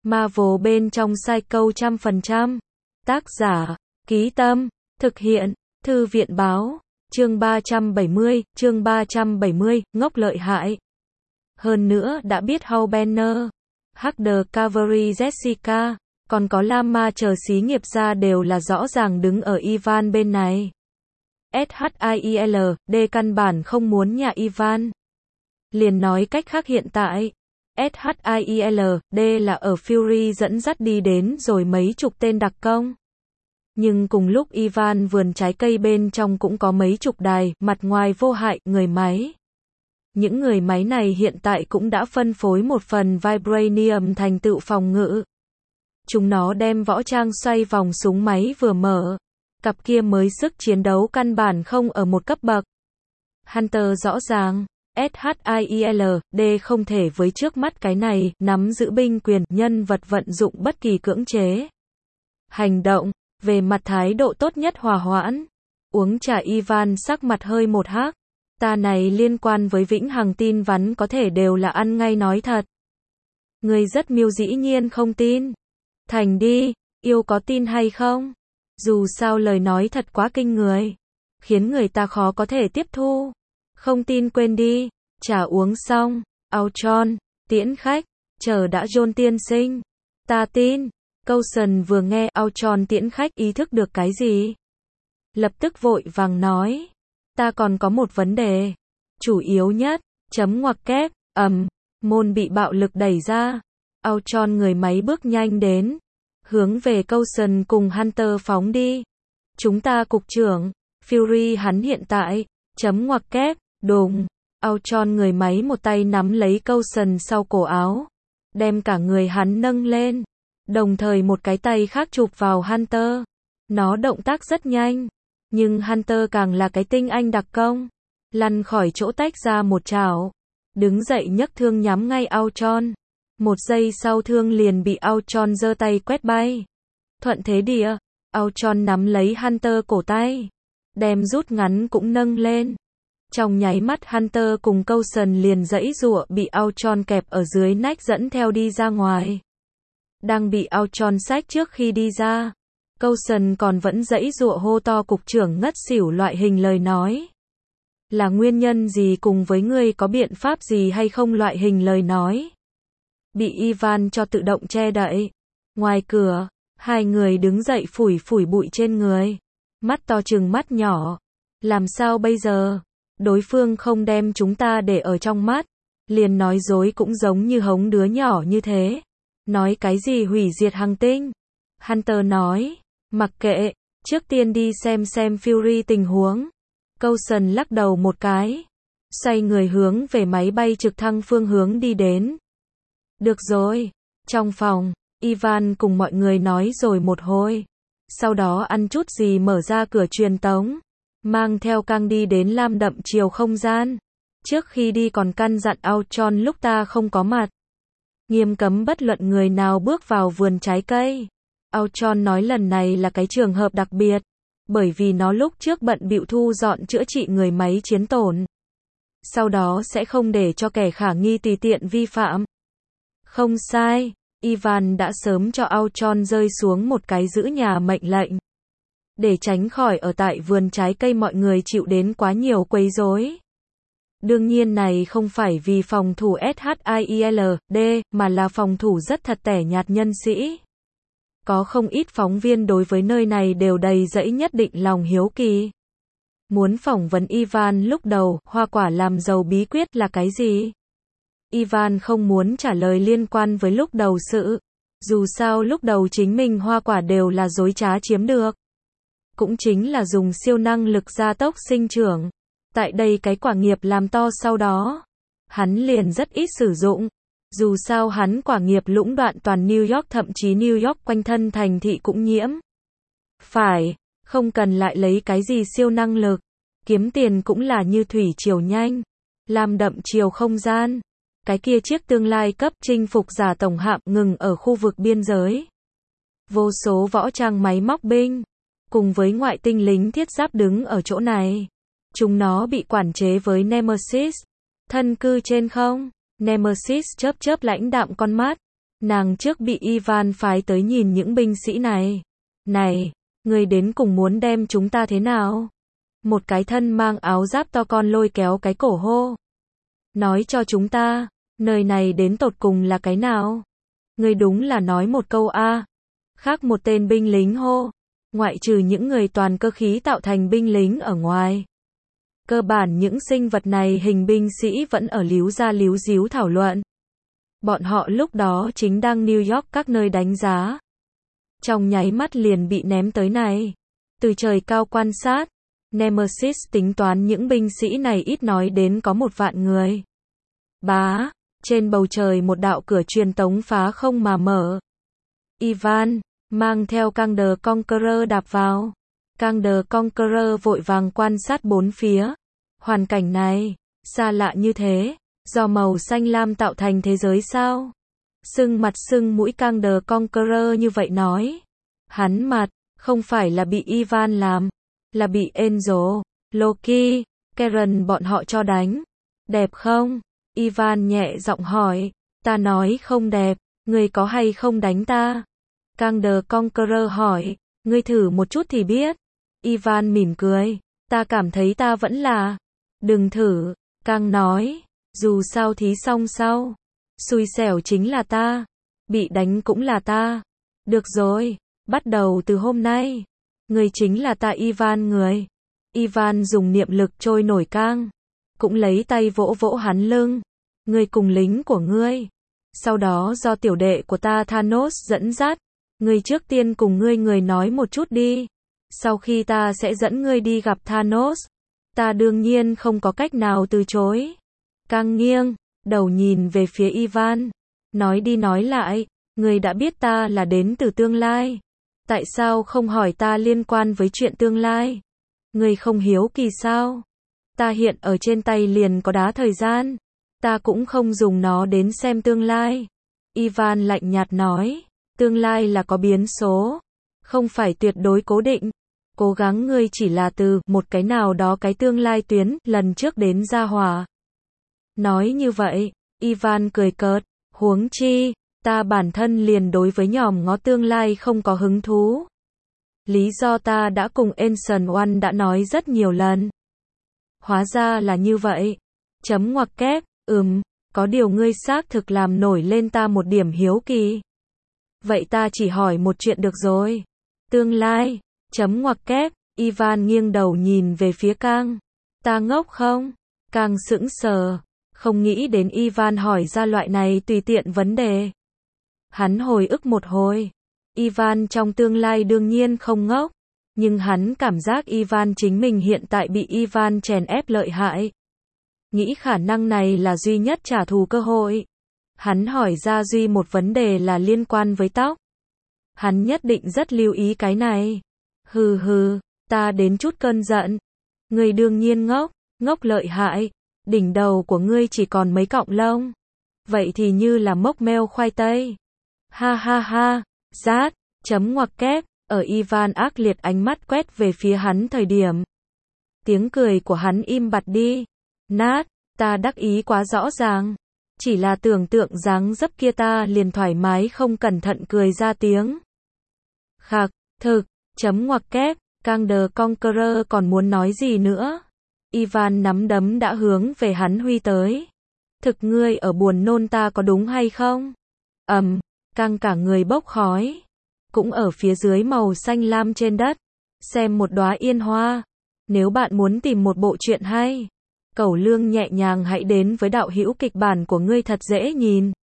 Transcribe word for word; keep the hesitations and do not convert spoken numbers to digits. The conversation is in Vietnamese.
Marvel bên trong Psycho trăm phần trăm. Tác giả, Ký Tâm, thực hiện, Thư viện Báo, chương ba trăm bảy mươi, chương ba trăm bảy mươi, ngốc lợi hại. Hơn nữa đã biết Hal Banner, Hacker Cavalry Jessica, còn có Lamar chờ xí nghiệp ra đều là rõ ràng đứng ở Ivan bên này. SHIELD căn bản không muốn nhà Ivan. Liền nói cách khác hiện tại, SHIELD là ở Fury dẫn dắt đi đến rồi mấy chục tên đặc công. Nhưng cùng lúc Ivan vườn trái cây bên trong cũng có mấy chục đài, mặt ngoài vô hại, người máy. Những người máy này hiện tại cũng đã phân phối một phần Vibranium thành tựu phòng ngự. Chúng nó đem võ trang xoay vòng súng máy vừa mở. Cặp kia mới sức chiến đấu căn bản không ở một cấp bậc. Hunter rõ ràng, SHIELD không thể với trước mắt cái này, nắm giữ binh quyền, nhân vật vận dụng bất kỳ cưỡng chế. Hành động, về mặt thái độ tốt nhất hòa hoãn. Uống trà Ivan sắc mặt hơi một hắc. Ta này liên quan với vĩnh hằng tin vắn có thể đều là ăn ngay nói thật. Người rất miêu dĩ nhiên không tin. Thành đi, yêu có tin hay không? Dù sao lời nói thật quá kinh người. Khiến người ta khó có thể tiếp thu. Không tin quên đi. Trà uống xong. Ultron, tiễn khách. Chờ đã John tiên sinh. Ta tin. Coulson vừa nghe Ultron tiễn khách ý thức được cái gì? Lập tức vội vàng nói. Ta còn có một vấn đề. Chủ yếu nhất. Chấm ngoặc kép. ầm. Môn bị bạo lực đẩy ra. Ultron người máy bước nhanh đến. Hướng về Coulson cùng Hunter phóng đi. Chúng ta cục trưởng. Fury hắn hiện tại. Chấm ngoặc kép. Đùng. Ultron người máy một tay nắm lấy Coulson sau cổ áo. Đem cả người hắn nâng lên. Đồng thời một cái tay khác chụp vào Hunter. Nó động tác rất nhanh. Nhưng Hunter càng là cái tinh anh đặc công. Lăn khỏi chỗ tách ra một chảo. Đứng dậy nhấc thương nhắm ngay Ultron. Một giây sau thương liền bị Ultron giơ tay quét bay. Thuận thế địa. Ultron nắm lấy Hunter cổ tay. Đem rút ngắn cũng nâng lên. Trong nháy mắt Hunter cùng Coulson liền giãy giụa bị Ultron kẹp ở dưới nách dẫn theo đi ra ngoài. Đang bị Ultron xách trước khi đi ra. Coulson còn vẫn giãy giụa hô to cục trưởng ngất xỉu loại hình lời nói. Là nguyên nhân gì cùng với ngươi có biện pháp gì hay không loại hình lời nói. Bị Ivan cho tự động che đậy. Ngoài cửa, hai người đứng dậy phủi phủi bụi trên người. Mắt to trừng mắt nhỏ. Làm sao bây giờ? Đối phương không đem chúng ta để ở trong mắt. Liền nói dối cũng giống như hống đứa nhỏ như thế. Nói cái gì hủy diệt hành tinh? Hunter nói. Mặc kệ, trước tiên đi xem xem Fury tình huống. Coulson lắc đầu một cái. Xoay người hướng về máy bay trực thăng phương hướng đi đến. Được rồi. Trong phòng, Ivan cùng mọi người nói rồi một hồi. Sau đó ăn chút gì mở ra cửa truyền tống. Mang theo căng đi đến lam đậm chiều không gian. Trước khi đi còn căn dặn Ultron lúc ta không có mặt. Nghiêm cấm bất luận người nào bước vào vườn trái cây. Ultron nói lần này là cái trường hợp đặc biệt. Bởi vì nó lúc trước bận bịu thu dọn chữa trị người máy chiến tổn. Sau đó sẽ không để cho kẻ khả nghi tùy tiện vi phạm. Không sai. Ivan đã sớm cho Ultron rơi xuống một cái giữ nhà mệnh lệnh. Để tránh khỏi ở tại vườn trái cây mọi người chịu đến quá nhiều quấy rối. Đương nhiên này không phải vì phòng thủ SHIELD, mà là phòng thủ rất thật tẻ nhạt nhân sĩ. Có không ít phóng viên đối với nơi này đều đầy dẫy nhất định lòng hiếu kỳ. Muốn phỏng vấn Ivan lúc đầu, hoa quả làm giàu bí quyết là cái gì? Ivan không muốn trả lời liên quan với lúc đầu sự. Dù sao lúc đầu chính mình hoa quả đều là dối trá chiếm được. Cũng chính là dùng siêu năng lực gia tốc sinh trưởng. Tại đây cái quả nghiệp làm to sau đó. Hắn liền rất ít sử dụng. Dù sao hắn quả nghiệp lũng đoạn toàn New York thậm chí New York quanh thân thành thị cũng nhiễm. Phải, không cần lại lấy cái gì siêu năng lực. Kiếm tiền cũng là như thủy triều nhanh. Làm đậm chiều không gian. Cái kia chiếc tương lai cấp chinh phục giả tổng hạm ngừng ở khu vực biên giới. Vô số võ trang máy móc binh. Cùng với ngoại tinh lính thiết giáp đứng ở chỗ này. Chúng nó bị quản chế với Nemesis. Thân cư trên không. Nemesis chớp chớp lãnh đạm con mắt. Nàng trước bị Ivan phái tới nhìn những binh sĩ này. Này, ngươi đến cùng muốn đem chúng ta thế nào? Một cái thân mang áo giáp to con lôi kéo cái cổ hô. Nói cho chúng ta, nơi này đến tột cùng là cái nào? Ngươi đúng là nói một câu a. Khác một tên binh lính hô. Ngoại trừ những người toàn cơ khí tạo thành binh lính ở ngoài. Cơ bản những sinh vật này hình binh sĩ vẫn ở líu ra líu díu thảo luận. Bọn họ lúc đó chính đang New York các nơi đánh giá. Trong nháy mắt liền bị ném tới này. Từ trời cao quan sát, Nemesis tính toán những binh sĩ này ít nói đến có một vạn người. Bá, trên bầu trời một đạo cửa truyền tống phá không mà mở. Ivan, mang theo Kang the Conqueror đạp vào. Kang the Conqueror vội vàng quan sát bốn phía. Hoàn cảnh này, xa lạ như thế, do màu xanh lam tạo thành thế giới sao? Sưng mặt sưng mũi Kang the Conqueror như vậy nói. Hắn mặt, không phải là bị Ivan làm, là bị Angel, Loki, Karen bọn họ cho đánh. Đẹp không? Ivan nhẹ giọng hỏi. Ta nói không đẹp, ngươi có hay không đánh ta? Kang the Conqueror hỏi. Ngươi thử một chút thì biết. Ivan mỉm cười. Ta cảm thấy ta vẫn là. Đừng thử, Kang nói. Dù sao thí xong sau. Xui xẻo chính là ta. Bị đánh cũng là ta. Được rồi, bắt đầu từ hôm nay. Ngươi chính là ta Ivan người. Ivan dùng niệm lực trôi nổi Kang. Cũng lấy tay vỗ vỗ hắn lưng. Ngươi cùng lính của ngươi. Sau đó do tiểu đệ của ta Thanos dẫn dắt. Ngươi trước tiên cùng ngươi người nói một chút đi. Sau khi ta sẽ dẫn ngươi đi gặp Thanos. Ta đương nhiên không có cách nào từ chối. Kang nghiêng, đầu nhìn về phía Ivan. Nói đi nói lại, ngươi đã biết ta là đến từ tương lai. Tại sao không hỏi ta liên quan với chuyện tương lai? Ngươi không hiếu kỳ sao? Ta hiện ở trên tay liền có đá thời gian. Ta cũng không dùng nó đến xem tương lai. Ivan lạnh nhạt nói. Tương lai là có biến số. Không phải tuyệt đối cố định. Cố gắng ngươi chỉ là từ một cái nào đó cái tương lai tuyến lần trước đến gia hòa. Nói như vậy, Ivan cười cợt. Huống chi, ta bản thân liền đối với nhòm ngó tương lai không có hứng thú. Lý do ta đã cùng Ancient One đã nói rất nhiều lần. Hóa ra là như vậy. Chấm ngoặc kép, ừm, có điều ngươi xác thực làm nổi lên ta một điểm hiếu kỳ. Vậy ta chỉ hỏi một chuyện được rồi. Tương lai, chấm ngoặc kép, Ivan nghiêng đầu nhìn về phía Kang. Ta ngốc không? Kang sững sờ, không nghĩ đến Ivan hỏi ra loại này tùy tiện vấn đề. Hắn hồi ức một hồi. Ivan trong tương lai đương nhiên không ngốc, nhưng hắn cảm giác Ivan chính mình hiện tại bị Ivan chèn ép lợi hại. Nghĩ khả năng này là duy nhất trả thù cơ hội. Hắn hỏi ra duy một vấn đề là liên quan với tóc. Hắn nhất định rất lưu ý cái này. Hừ hừ, ta đến chút cơn giận. Ngươi đương nhiên ngốc, ngốc lợi hại. Đỉnh đầu của ngươi chỉ còn mấy cọng lông. Vậy thì như là mốc meo khoai tây. Ha ha ha, rát, chấm ngoặc kép, ở Ivan ác liệt ánh mắt quét về phía hắn thời điểm. Tiếng cười của hắn im bặt đi. Nát, ta đắc ý quá rõ ràng. Chỉ là tưởng tượng dáng dấp kia ta liền thoải mái không cẩn thận cười ra tiếng. Khạc, thực, chấm ngoặc kép, Kang the Conqueror còn muốn nói gì nữa? Ivan nắm đấm đã hướng về hắn huy tới. Thực ngươi ở buồn nôn ta có đúng hay không? Ầm, um, Kang cả người bốc khói. Cũng ở phía dưới màu xanh lam trên đất. Xem một đóa yên hoa. Nếu bạn muốn tìm một bộ truyện hay, cẩu lương nhẹ nhàng hãy đến với đạo hữu kịch bản của ngươi thật dễ nhìn.